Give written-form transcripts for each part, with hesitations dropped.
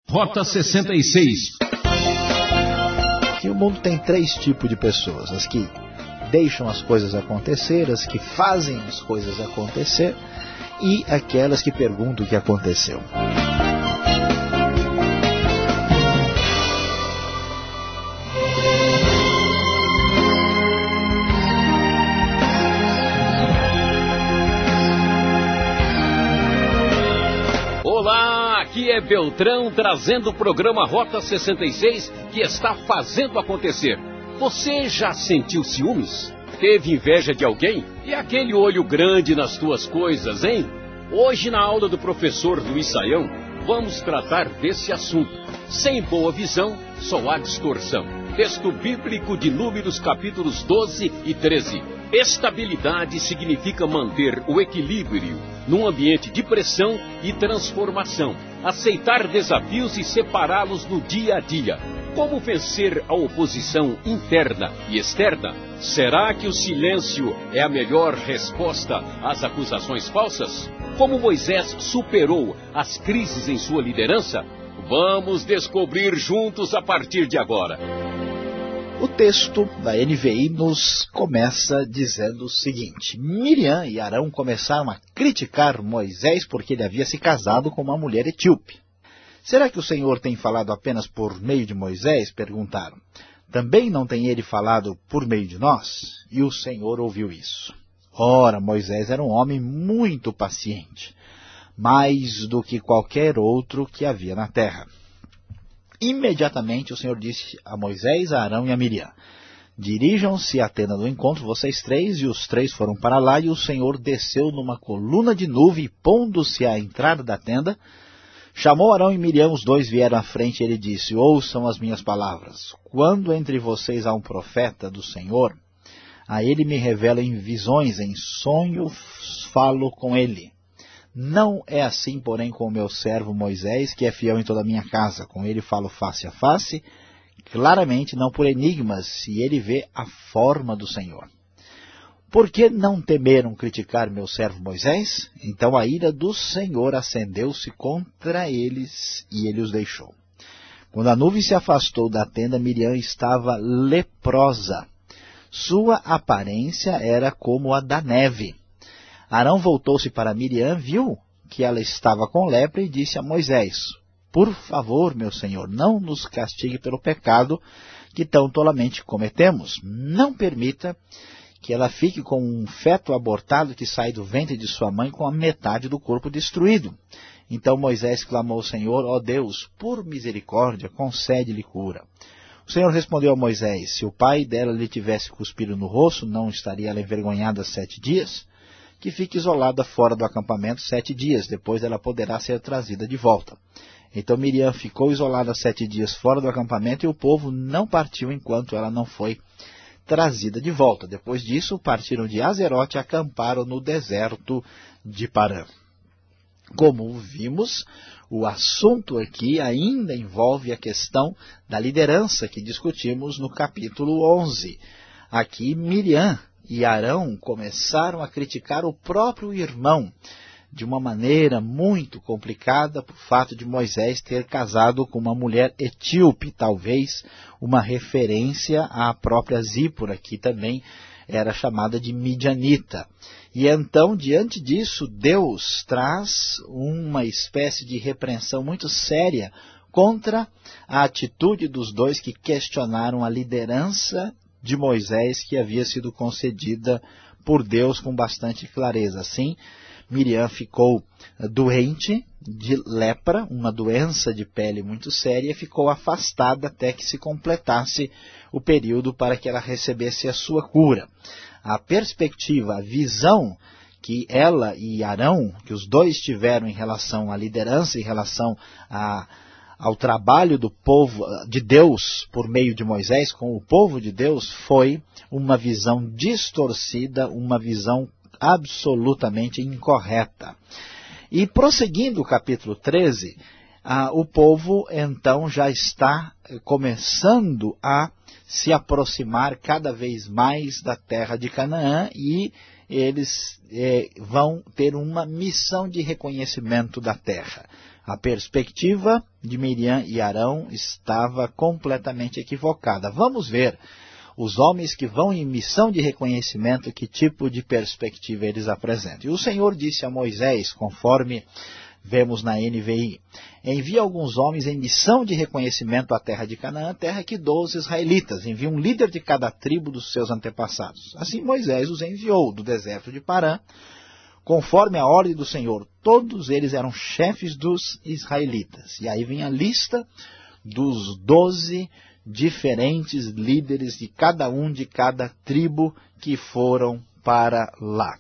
Rota 66. Que o mundo tem 3 tipos de pessoas: as que deixam as coisas acontecer, as que fazem as coisas acontecer e aquelas que perguntam o que aconteceu. Olá, aqui é Beltrão trazendo o programa Rota 66 que está fazendo acontecer. Você já sentiu ciúmes? Teve inveja de alguém? E aquele olho grande nas tuas coisas, hein? Hoje, na aula do professor Luiz Saião, vamos tratar desse assunto. Sem boa visão, só há distorção. Texto bíblico de Números, capítulos 12 e 13. Estabilidade significa manter o equilíbrio num ambiente de pressão e transformação. Aceitar desafios e separá-los no dia a dia. Como vencer a oposição interna e externa? Será que o silêncio é a melhor resposta às acusações falsas? Como Moisés superou as crises em sua liderança? Vamos descobrir juntos a partir de agora. O texto da NVI nos começa dizendo o seguinte: Miriam e Arão começaram a criticar Moisés porque ele havia se casado com uma mulher etíope. Será que o Senhor tem falado apenas por meio de Moisés? Perguntaram. Também não tem ele falado por meio de nós? E o Senhor ouviu isso. Ora, Moisés era um homem muito paciente, mais do que qualquer outro que havia na terra. Imediatamente o Senhor disse a Moisés, a Arão e a Miriam: dirijam-se à tenda do encontro, vocês 3, e os 3 foram para lá, e o Senhor desceu numa coluna de nuvem, e pondo-se à entrada da tenda, chamou Arão e Miriam, os 2 vieram à frente, e ele disse: ouçam as minhas palavras. Quando entre vocês há um profeta do Senhor, a ele me revela em visões, em sonhos falo com ele. Não é assim, porém, com o meu servo Moisés, que é fiel em toda a minha casa. Com ele falo face a face, claramente, não por enigmas, se ele vê a forma do Senhor. Por que não temeram criticar meu servo Moisés? Então a ira do Senhor acendeu-se contra eles e ele os deixou. Quando a nuvem se afastou da tenda, Miriam estava leprosa. Sua aparência era como a da neve. Arão voltou-se para Miriam, viu que ela estava com lepra e disse a Moisés: por favor, meu senhor, não nos castigue pelo pecado que tão tolamente cometemos. Não permita que ela fique com um feto abortado que sai do ventre de sua mãe com a metade do corpo destruído. Então Moisés clamou ao Senhor: ó Deus, por misericórdia, concede-lhe cura. O Senhor respondeu a Moisés: se o pai dela lhe tivesse cuspido no rosto, não estaria ela envergonhada 7 dias? Que fique isolada fora do acampamento 7 dias, depois ela poderá ser trazida de volta. Então Miriam ficou isolada 7 dias fora do acampamento e o povo não partiu enquanto ela não foi trazida de volta. Depois disso, partiram de Azerote e acamparam no deserto de Parã. Como vimos, o assunto aqui ainda envolve a questão da liderança que discutimos no capítulo 11. Aqui Miriam e Arão começaram a criticar o próprio irmão de uma maneira muito complicada por fato de Moisés ter casado com uma mulher etíope, talvez uma referência à própria Zípora, que também era chamada de midianita. E então, diante disso, Deus traz uma espécie de repreensão muito séria contra a atitude dos 2 que questionaram a liderança de Moisés, que havia sido concedida por Deus com bastante clareza. Assim, Miriam ficou doente de lepra, uma doença de pele muito séria, e ficou afastada até que se completasse o período para que ela recebesse a sua cura. A perspectiva, a visão que ela e Arão, que os 2 tiveram em relação à liderança, em relação ao trabalho do povo de Deus por meio de Moisés com o povo de Deus, foi uma visão distorcida, uma visão absolutamente incorreta. E prosseguindo o capítulo 13, o povo então já está começando a se aproximar cada vez mais da terra de Canaã e eles vão ter uma missão de reconhecimento da terra. A perspectiva de Miriam e Arão estava completamente equivocada. Vamos ver os homens que vão em missão de reconhecimento, que tipo de perspectiva eles apresentam. E o Senhor disse a Moisés, conforme vemos na NVI, envia alguns homens em missão de reconhecimento à terra de Canaã, terra que dou aos israelitas. Envia um líder de cada tribo dos seus antepassados. Assim Moisés os enviou do deserto de Parã, conforme a ordem do Senhor. Todos eles eram chefes dos israelitas. E aí vem a lista dos 12 diferentes líderes de cada tribo que foram para lá.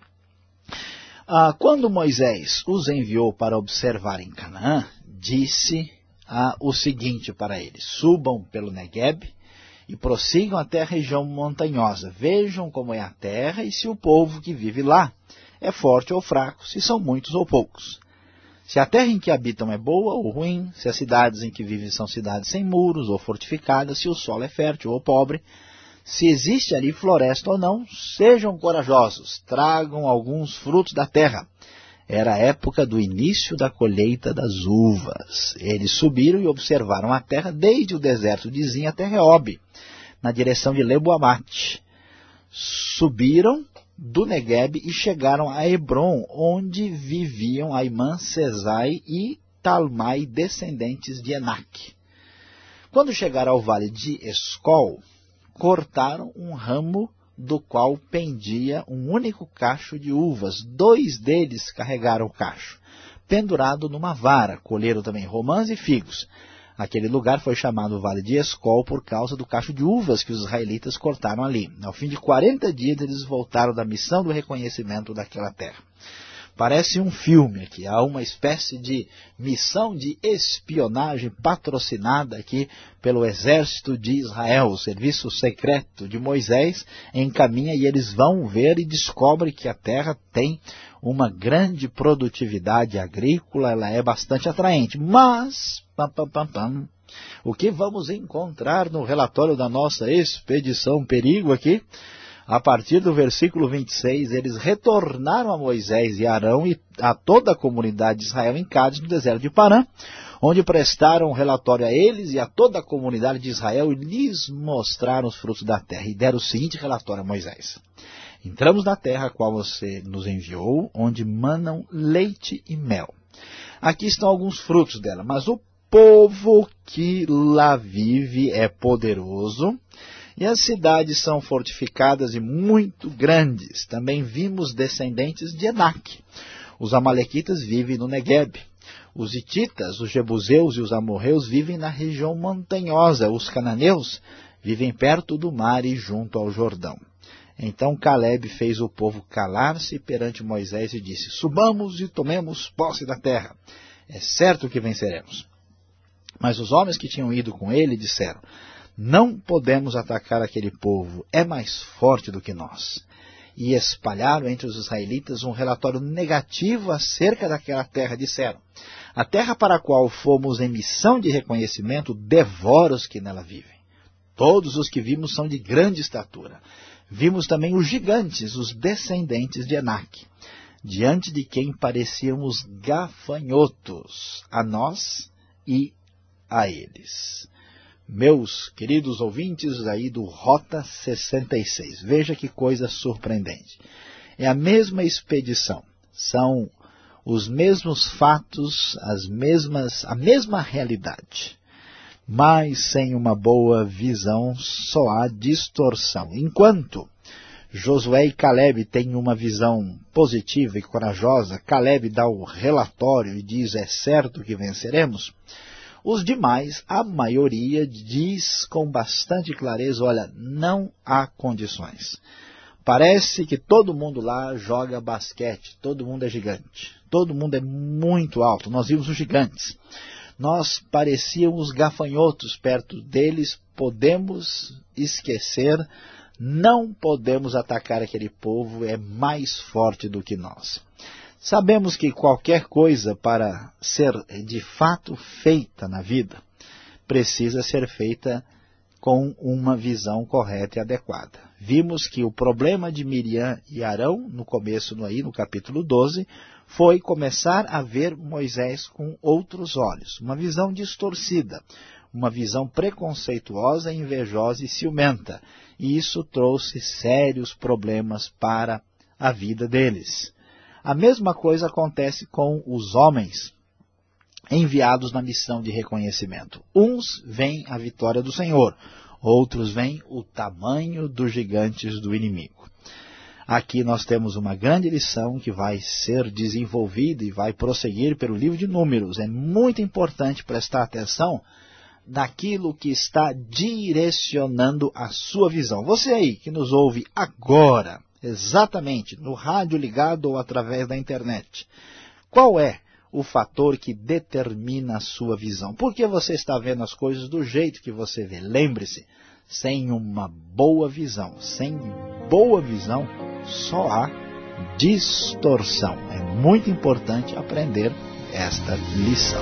Quando Moisés os enviou para observar em Canaã, disse o seguinte para eles: subam pelo Negueb e prossigam até a região montanhosa. Vejam como é a terra e se o povo que vive lá é forte ou fraco, se são muitos ou poucos. Se a terra em que habitam é boa ou ruim, se as cidades em que vivem são cidades sem muros ou fortificadas, se o solo é fértil ou pobre, se existe ali floresta ou não, sejam corajosos, tragam alguns frutos da terra. Era a época do início da colheita das uvas. Eles subiram e observaram a terra desde o deserto de Zin até Reob, na direção de Lebo-Amate. Subiram do Negueb e chegaram a Hebron, onde viviam Aimã, Sesai e Talmai, descendentes de Enac. Quando chegaram ao vale de Escol, cortaram um ramo do qual pendia um único cacho de uvas. 2 deles carregaram o cacho, pendurado numa vara. Colheram também romãs e figos. Aquele lugar foi chamado Vale de Escol por causa do cacho de uvas que os israelitas cortaram ali. Ao fim de 40 dias, eles voltaram da missão do reconhecimento daquela terra. Parece um filme aqui. Há uma espécie de missão de espionagem patrocinada aqui pelo exército de Israel. O serviço secreto de Moisés encaminha e eles vão ver e descobrem que a terra tem uma grande produtividade agrícola, ela é bastante atraente. Mas, o que vamos encontrar no relatório da nossa expedição perigo aqui? A partir do versículo 26, eles retornaram a Moisés e Arão e a toda a comunidade de Israel em Cádiz, no deserto de Parã, onde prestaram um relatório a eles e a toda a comunidade de Israel e lhes mostraram os frutos da terra. E deram o seguinte relatório a Moisés: entramos na terra a qual você nos enviou, onde manam leite e mel. Aqui estão alguns frutos dela, mas o povo que lá vive é poderoso, e as cidades são fortificadas e muito grandes. Também vimos descendentes de Enac. Os amalequitas vivem no Negueb. Os hititas, os jebuseus e os amorreus vivem na região montanhosa. Os cananeus vivem perto do mar e junto ao Jordão. Então Caleb fez o povo calar-se perante Moisés e disse: subamos e tomemos posse da terra. É certo que venceremos. Mas os homens que tinham ido com ele disseram: não podemos atacar aquele povo, é mais forte do que nós. E espalharam entre os israelitas um relatório negativo acerca daquela terra. Disseram: a terra para a qual fomos em missão de reconhecimento devora os que nela vivem. Todos os que vimos são de grande estatura. Vimos também os gigantes, os descendentes de Enac, diante de quem parecíamos gafanhotos, a nós e a eles. Meus queridos ouvintes aí do Rota 66, veja que coisa surpreendente. É a mesma expedição, são os mesmos fatos, a mesma realidade, mas sem uma boa visão só há distorção. Enquanto Josué e Caleb têm uma visão positiva e corajosa, Caleb dá o relatório e diz: é certo que venceremos. Os demais, a maioria, diz com bastante clareza: olha, não há condições. Parece que todo mundo lá joga basquete, todo mundo é gigante, todo mundo é muito alto. Nós vimos os gigantes, nós parecíamos gafanhotos perto deles, podemos esquecer, não podemos atacar aquele povo, é mais forte do que nós. Sabemos que qualquer coisa para ser de fato feita na vida precisa ser feita com uma visão correta e adequada. Vimos que o problema de Miriam e Arão, no começo, no capítulo 12, foi começar a ver Moisés com outros olhos, uma visão distorcida, uma visão preconceituosa, invejosa e ciumenta. E isso trouxe sérios problemas para a vida deles. A mesma coisa acontece com os homens enviados na missão de reconhecimento. Uns veem a vitória do Senhor, outros veem o tamanho dos gigantes do inimigo. Aqui nós temos uma grande lição que vai ser desenvolvida e vai prosseguir pelo livro de Números. É muito importante prestar atenção naquilo que está direcionando a sua visão. Você aí que nos ouve agora, exatamente, no rádio ligado ou através da internet, qual é o fator que determina a sua visão? Por que você está vendo as coisas do jeito que você vê? Lembre-se, sem uma boa visão, sem boa visão, só há distorção. É muito importante aprender esta lição.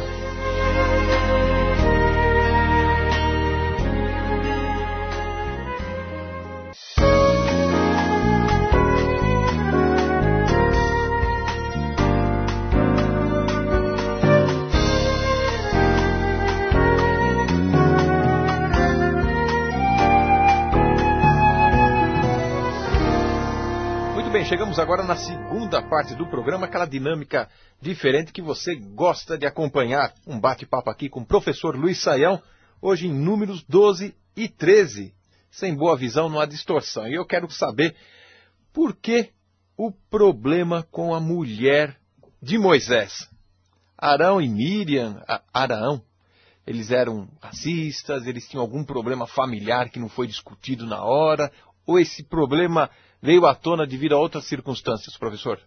Chegamos agora na segunda parte do programa, aquela dinâmica diferente que você gosta de acompanhar. Um bate-papo aqui com o professor Luiz Saião, hoje em Números 12 e 13. Sem boa visão não há distorção. E eu quero saber por que o problema com a mulher de Moisés. Arão e Miriam, Arão, eles eram racistas, eles tinham algum problema familiar que não foi discutido na hora, ou esse problema veio à tona devido a outras circunstâncias, professor?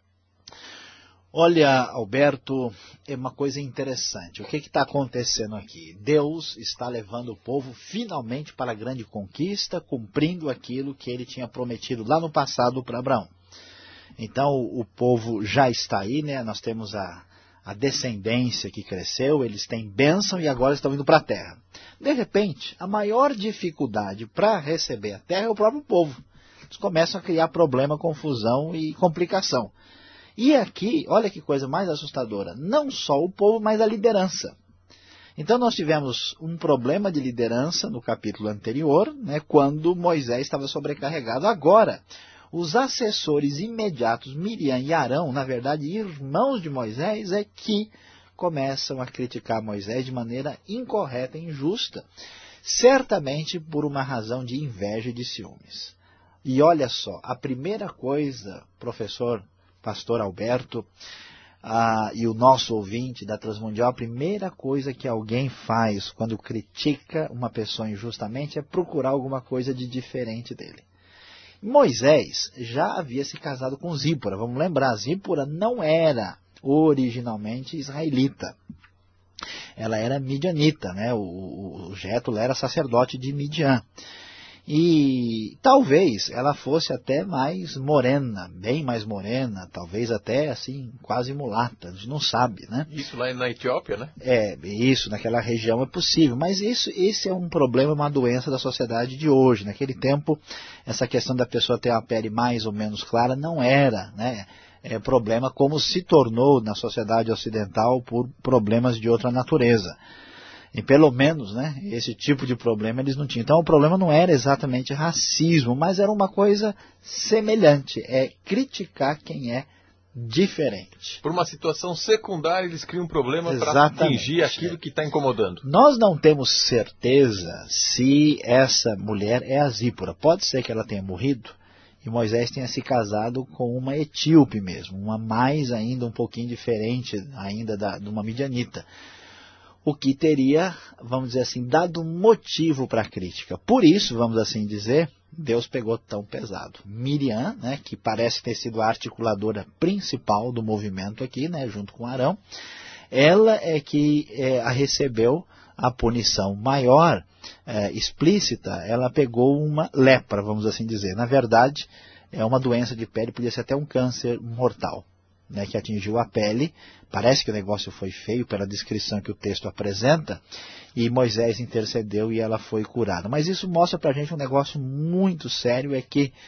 Olha, Alberto, é uma coisa interessante. O que está acontecendo aqui? Deus está levando o povo finalmente para a grande conquista, cumprindo aquilo que ele tinha prometido lá no passado para Abraão. Então, o povo já está aí, né? Nós temos a descendência que cresceu, eles têm bênção e agora estão indo para a terra. De repente, a maior dificuldade para receber a terra é o próprio povo. Eles começam a criar problema, confusão e complicação. E aqui, olha que coisa mais assustadora, não só o povo, mas a liderança. Então nós tivemos um problema de liderança no capítulo anterior, né, quando Moisés estava sobrecarregado. Agora, os assessores imediatos, Miriam e Arão, na verdade irmãos de Moisés, é que começam a criticar Moisés de maneira incorreta e injusta, certamente por uma razão de inveja e de ciúmes. E olha só, a primeira coisa, pastor Alberto, e o nosso ouvinte da Transmundial, a primeira coisa que alguém faz quando critica uma pessoa injustamente é procurar alguma coisa de diferente dele. Moisés já havia se casado com Zípora. Vamos lembrar, Zípora não era originalmente israelita. Ela era midianita, né? O Jétulo era sacerdote de Midian. E talvez ela fosse até mais morena, bem mais morena, talvez até assim, quase mulata, a gente não sabe, né? Isso lá na Etiópia, né? Isso, naquela região é possível, mas esse é um problema, uma doença da sociedade de hoje. Naquele tempo, essa questão da pessoa ter uma pele mais ou menos clara não era, né? Problema como se tornou na sociedade ocidental por problemas de outra natureza. E pelo menos, né, esse tipo de problema eles não tinham. Então o problema não era exatamente racismo, mas era uma coisa semelhante, é criticar quem é diferente. Por uma situação secundária eles criam um problema para atingir aquilo que está incomodando. Nós não temos certeza se essa mulher é a Zípora. Pode ser que ela tenha morrido e Moisés tenha se casado com uma etíope mesmo, uma mais ainda um pouquinho diferente ainda de uma midianita. O que teria, vamos dizer assim, dado motivo para a crítica. Por isso, vamos assim dizer, Deus pegou tão pesado. Miriam, né, que parece ter sido a articuladora principal do movimento aqui, né, junto com Arão, ela é que a recebeu a punição maior, explícita. Ela pegou uma lepra, vamos assim dizer. Na verdade, é uma doença de pele, podia ser até um câncer mortal, né, que atingiu a pele. Parece que o negócio foi feio pela descrição que o texto apresenta, e Moisés intercedeu e ela foi curada. Mas isso mostra para a gente um negócio muito sério, é que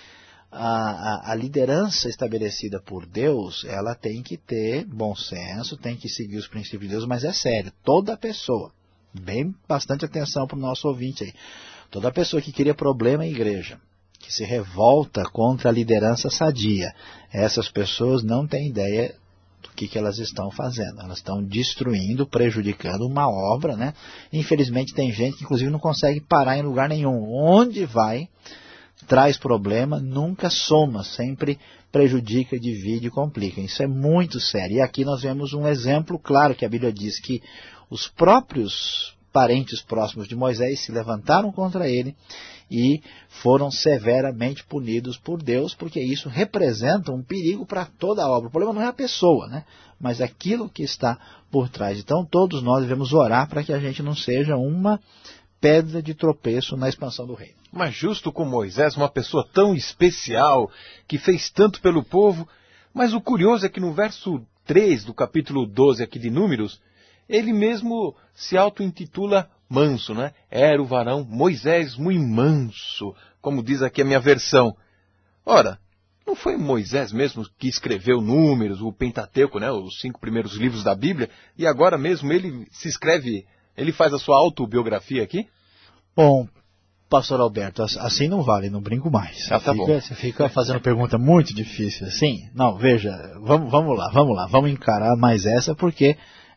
a liderança estabelecida por Deus, ela tem que ter bom senso, tem que seguir os princípios de Deus, mas é sério, toda pessoa, bastante atenção para o nosso ouvinte aí, toda pessoa que cria problema em igreja, que se revolta contra a liderança sadia, essas pessoas não têm ideia do que elas estão fazendo. Elas estão destruindo, prejudicando uma obra, né? Infelizmente tem gente que inclusive não consegue parar em lugar nenhum. Onde vai, traz problema, nunca soma, sempre prejudica, divide e complica. Isso é muito sério. E aqui nós vemos um exemplo claro que a Bíblia diz que os próprios parentes próximos de Moisés se levantaram contra ele e foram severamente punidos por Deus, porque isso representa um perigo para toda a obra. O problema não é a pessoa, né? Mas aquilo que está por trás. Então todos nós devemos orar para que a gente não seja uma pedra de tropeço na expansão do reino. Mas justo com Moisés, uma pessoa tão especial, que fez tanto pelo povo, mas o curioso é que no verso 3 do capítulo 12 aqui de Números, ele mesmo se auto-intitula manso, né? Era o varão Moisés muito manso, como diz aqui a minha versão. Ora, não foi Moisés mesmo que escreveu Números, o Pentateuco, né? Os 5 primeiros livros da Bíblia, e agora mesmo ele se escreve, ele faz a sua autobiografia aqui? Bom, pastor Alberto, assim não vale, não brinco mais. Tá bom. Você fica fazendo pergunta muito difícil assim. Não, veja, vamos lá, vamos encarar mais essa, porque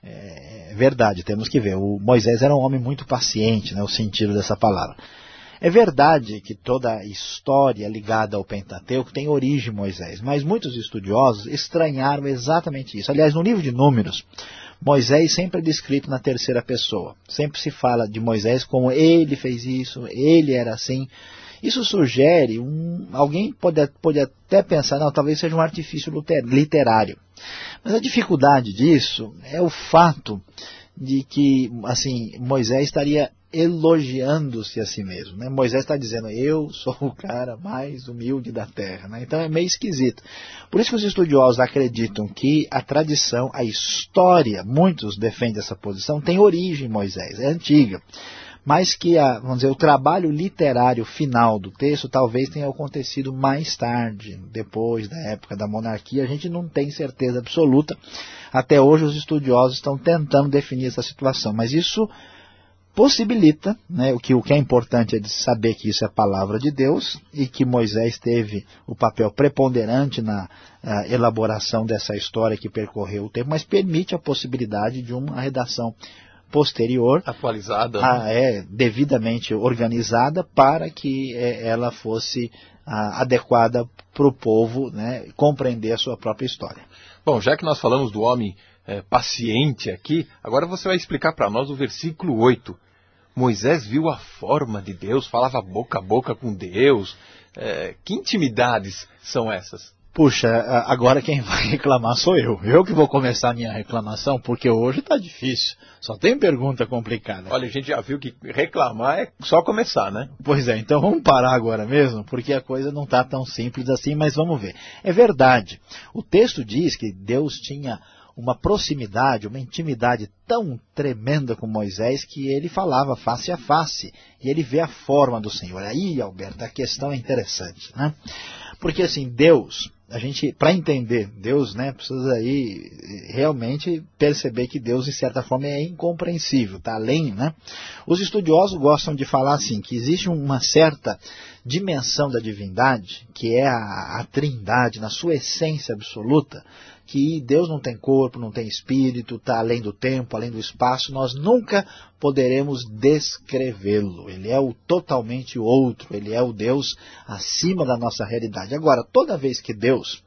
é verdade, temos que ver. O Moisés era um homem muito paciente, né, o sentido dessa palavra. É verdade que toda a história ligada ao Pentateuco tem origem em Moisés, mas muitos estudiosos estranharam exatamente isso. Aliás, no livro de Números, Moisés sempre é descrito na terceira pessoa. Sempre se fala de Moisés como ele fez isso, ele era assim. Isso sugere, alguém pode até pensar, não, talvez seja um artifício literário. Mas a dificuldade disso é o fato de que, assim, Moisés estaria elogiando-se a si mesmo, né? Moisés está dizendo, eu sou o cara mais humilde da terra, né? Então é meio esquisito. Por isso que os estudiosos acreditam que a tradição, a história, muitos defendem essa posição, tem origem em Moisés, é antiga. Mas que, vamos dizer, o trabalho literário final do texto talvez tenha acontecido mais tarde, depois da época da monarquia, a gente não tem certeza absoluta. Até hoje os estudiosos estão tentando definir essa situação, mas isso possibilita, né, o que é importante é de saber que isso é a palavra de Deus e que Moisés teve o papel preponderante na elaboração dessa história que percorreu o tempo, mas permite a possibilidade de uma redação posterior, atualizada, devidamente organizada para que ela fosse adequada para o povo, né, compreender a sua própria história. Bom, já que nós falamos do homem paciente aqui, agora você vai explicar para nós o versículo 8. Moisés viu a forma de Deus, falava boca a boca com Deus. Que intimidades são essas? Puxa, agora quem vai reclamar sou eu. Eu que vou começar a minha reclamação, porque hoje está difícil. Só tem pergunta complicada. Olha, a gente já viu que reclamar é só começar, né? Pois é, então vamos parar agora mesmo, porque a coisa não está tão simples assim, mas vamos ver. É verdade, o texto diz que Deus tinha uma proximidade, uma intimidade tão tremenda com Moisés que ele falava face a face e ele vê a forma do Senhor. Aí, Alberto, a questão é interessante, né? Porque assim, Deus, a gente, para entender Deus, né, precisa aí realmente perceber que Deus, de certa forma, é incompreensível, está além, né? Os estudiosos gostam de falar assim, que existe uma certa dimensão da divindade, que é a trindade, na sua essência absoluta, que Deus não tem corpo, não tem espírito, está além do tempo, além do espaço, nós nunca poderemos descrevê-lo. Ele é o totalmente outro, ele é o Deus acima da nossa realidade. Agora, toda vez que Deus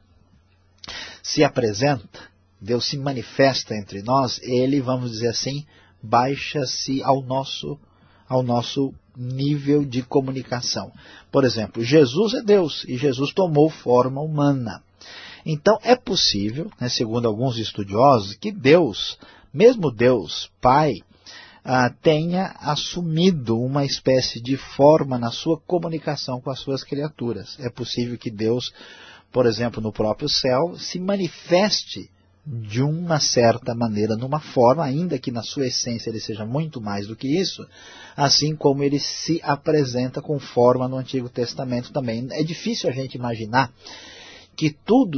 se apresenta, Deus se manifesta entre nós, ele, vamos dizer assim, baixa-se ao nosso nível de comunicação. Por exemplo, Jesus é Deus e Jesus tomou forma humana. Então é possível, né, segundo alguns estudiosos, que Deus, mesmo Deus Pai, tenha assumido uma espécie de forma na sua comunicação com as suas criaturas. É possível que Deus, por exemplo, no próprio céu, se manifeste de uma certa maneira, numa forma, ainda que na sua essência ele seja muito mais do que isso, assim como ele se apresenta com forma no Antigo Testamento também. É difícil a gente imaginar que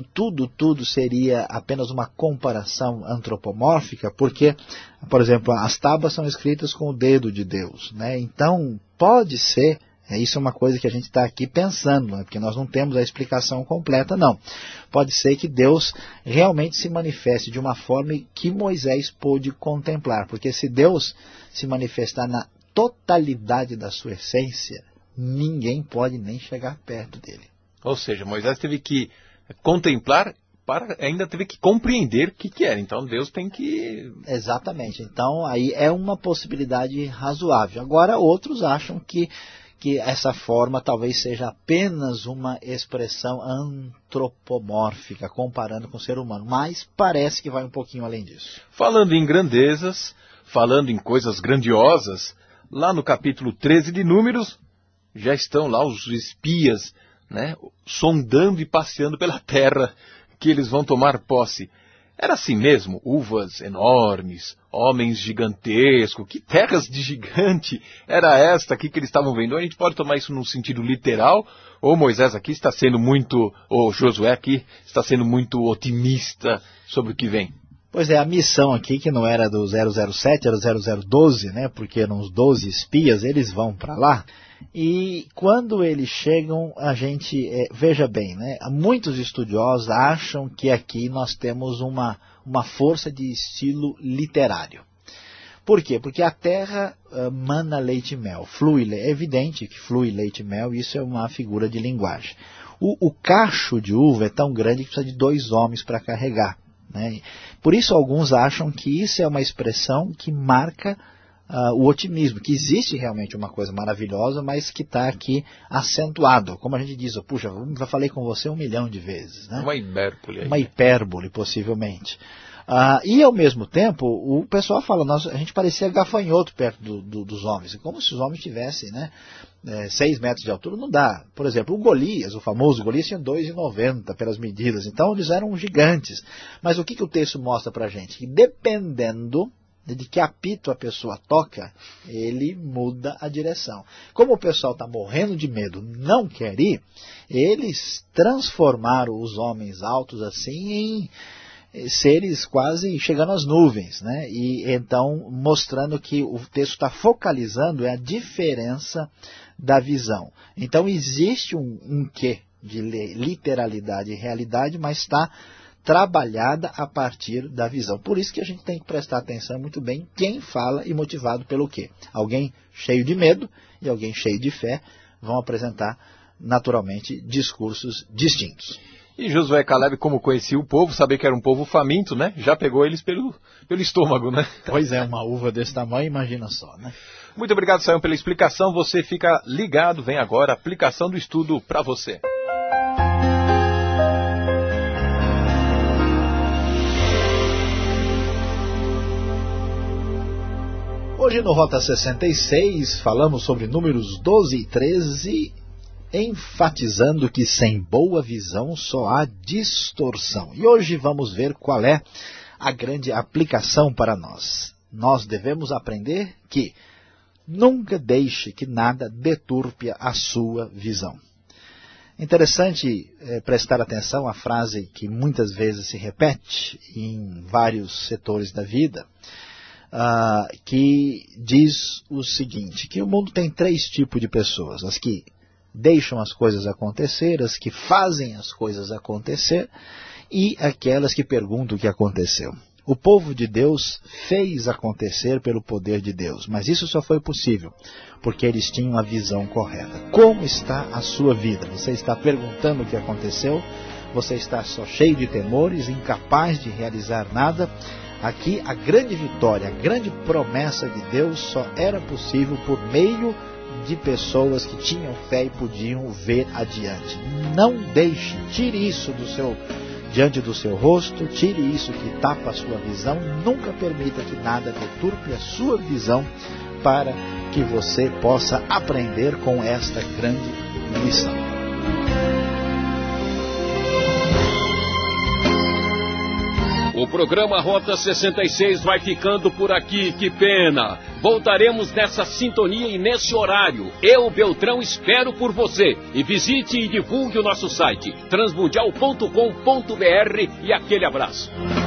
tudo seria apenas uma comparação antropomórfica, porque, por exemplo, as tábuas são escritas com o dedo de Deus, né? Então, pode ser, isso é uma coisa que a gente está aqui pensando, né? Porque nós não temos a explicação completa, não. Pode ser que Deus realmente se manifeste de uma forma que Moisés pôde contemplar, porque se Deus se manifestar na totalidade da sua essência, ninguém pode nem chegar perto dele. Ou seja, Moisés teve que contemplar, ainda teve que compreender o que era. Então Deus tem que... Exatamente. Então aí é uma possibilidade razoável. Agora outros acham que essa forma talvez seja apenas uma expressão antropomórfica, comparando com o ser humano. Mas parece que vai um pouquinho além disso. Falando em grandezas, falando em coisas grandiosas, lá no capítulo 13 de Números, já estão lá os espias, né, sondando e passeando pela terra, que eles vão tomar posse. Era assim mesmo, uvas enormes, homens gigantescos, que terras de gigante era esta aqui que eles estavam vendo? A gente pode tomar isso num sentido literal, ou Moisés aqui está sendo muito, ou Josué aqui está sendo muito otimista sobre o que vem? Pois é, a missão aqui, que não era do 007, era do 0012, né, porque eram os 12 espias, eles vão para lá. E quando eles chegam, a gente, veja bem, né, muitos estudiosos acham que aqui nós temos uma força de estilo literário. Por quê? Porque a terra mana leite e mel, é evidente que flui leite e mel, isso é uma figura de linguagem. O cacho de uva é tão grande que precisa de 2 homens para carregar, né? Por isso alguns acham que isso é uma expressão que marca o otimismo, que existe realmente uma coisa maravilhosa, mas que está aqui acentuado. Como a gente diz, puxa, eu já falei com você 1 milhão de vezes, né? Uma hipérbole. Uma hipérbole, possivelmente. E ao mesmo tempo, o pessoal fala, a gente parecia gafanhoto perto dos homens, como se os homens tivessem, né, 6 metros de altura, não dá. Por exemplo, o Golias, o famoso Golias, tinha 2,90 pelas medidas, então eles eram gigantes. Mas o que o texto mostra pra gente? Que dependendo de que apito a pessoa toca, ele muda a direção. Como o pessoal está morrendo de medo, não quer ir, eles transformaram os homens altos assim em seres quase chegando às nuvens, né? E então mostrando que o texto está focalizando a diferença da visão. Então existe um quê de literalidade e realidade, mas está trabalhada a partir da visão. Por isso que a gente tem que prestar atenção muito bem quem fala e motivado pelo quê. Alguém cheio de medo e alguém cheio de fé vão apresentar naturalmente discursos distintos. E Josué e Caleb, como conhecia o povo, sabia que era um povo faminto, né? Já pegou eles pelo estômago, né? Pois é, uma uva desse tamanho, imagina só, né? Muito obrigado, Sayão, pela explicação. Você fica ligado, vem agora a aplicação do estudo para você. Hoje no Rota 66 falamos sobre números 12 e 13, enfatizando que sem boa visão só há distorção. E hoje vamos ver qual é a grande aplicação para nós. Nós devemos aprender que nunca deixe que nada deturpe a sua visão. Interessante prestar atenção à frase que muitas vezes se repete em vários setores da vida, que diz o seguinte, que o mundo tem 3 tipos de pessoas: as que deixam as coisas acontecer, as que fazem as coisas acontecer e aquelas que perguntam o que aconteceu. O povo de Deus fez acontecer pelo poder de Deus, mas isso só foi possível porque eles tinham a visão correta. Como está a sua vida? Você está perguntando o que aconteceu? Você está só cheio de temores, incapaz de realizar nada? Aqui a grande vitória, a grande promessa de Deus só era possível por meio de pessoas que tinham fé e podiam ver adiante. Não deixe, tire isso diante do seu rosto, tire isso que tapa a sua visão, nunca permita que nada deturpe a sua visão para que você possa aprender com esta grande lição. O programa Rota 66 vai ficando por aqui, que pena. Voltaremos nessa sintonia e nesse horário. Eu, Beltrão, espero por você. E visite e divulgue o nosso site transmundial.com.br e aquele abraço.